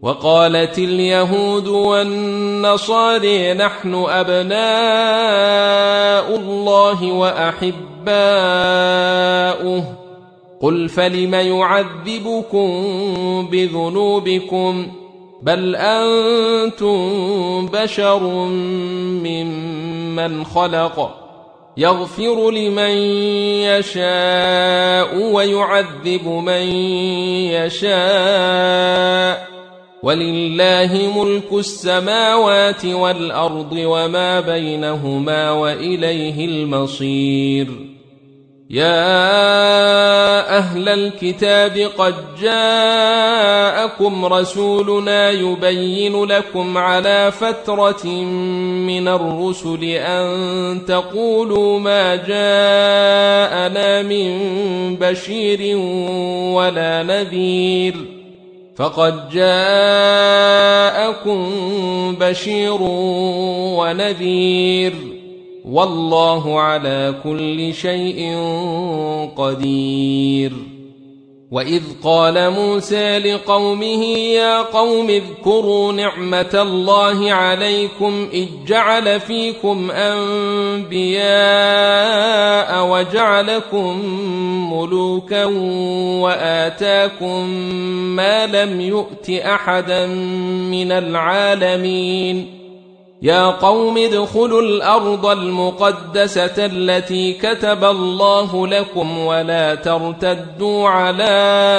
وقالت اليهود والنصارى نحن أبناء الله وأحباؤه قل فلم يعذبكم بذنوبكم بل أنتم بشر ممن خلق يغفر لمن يشاء ويعذب من يشاء ولله ملك السماوات والأرض وما بينهما وإليه المصير يا أهل الكتاب قد جاءكم رسولنا يبين لكم على فترة من الرسل أن تقولوا ما جاءنا من بشير ولا نذير فقد جاءكم بشير ونذير والله على كل شيء قدير وإذ قال موسى لقومه يا قوم اذكروا نعمة الله عليكم إذ جعل فيكم أنبياء وجعلكم ملوكا وآتاكم ما لم يؤت أحدا من العالمين يا قوم ادخلوا الأرض المقدسة التي كتب الله لكم ولا ترتدوا على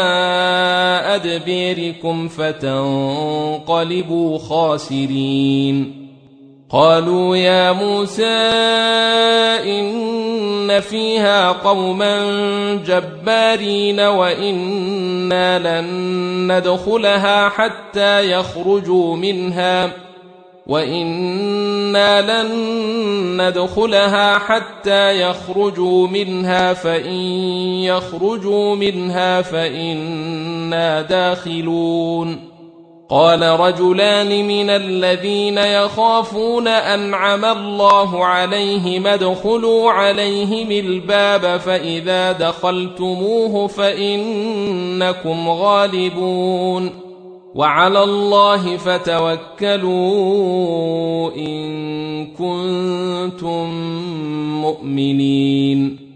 أدبيركم فتنقلبوا خاسرين قالوا يا موسى إن فيها قوما جبارين وإنا لن ندخلها حتى يخرجوا منها فإن يخرجوا منها فإنا داخلون قال رجلان من الذين يخافون أنعم الله عليهم ادخلوا عليهم الباب فإذا دخلتموه فإنكم غالبون وعلى الله فتوكلوا إن كنتم مؤمنين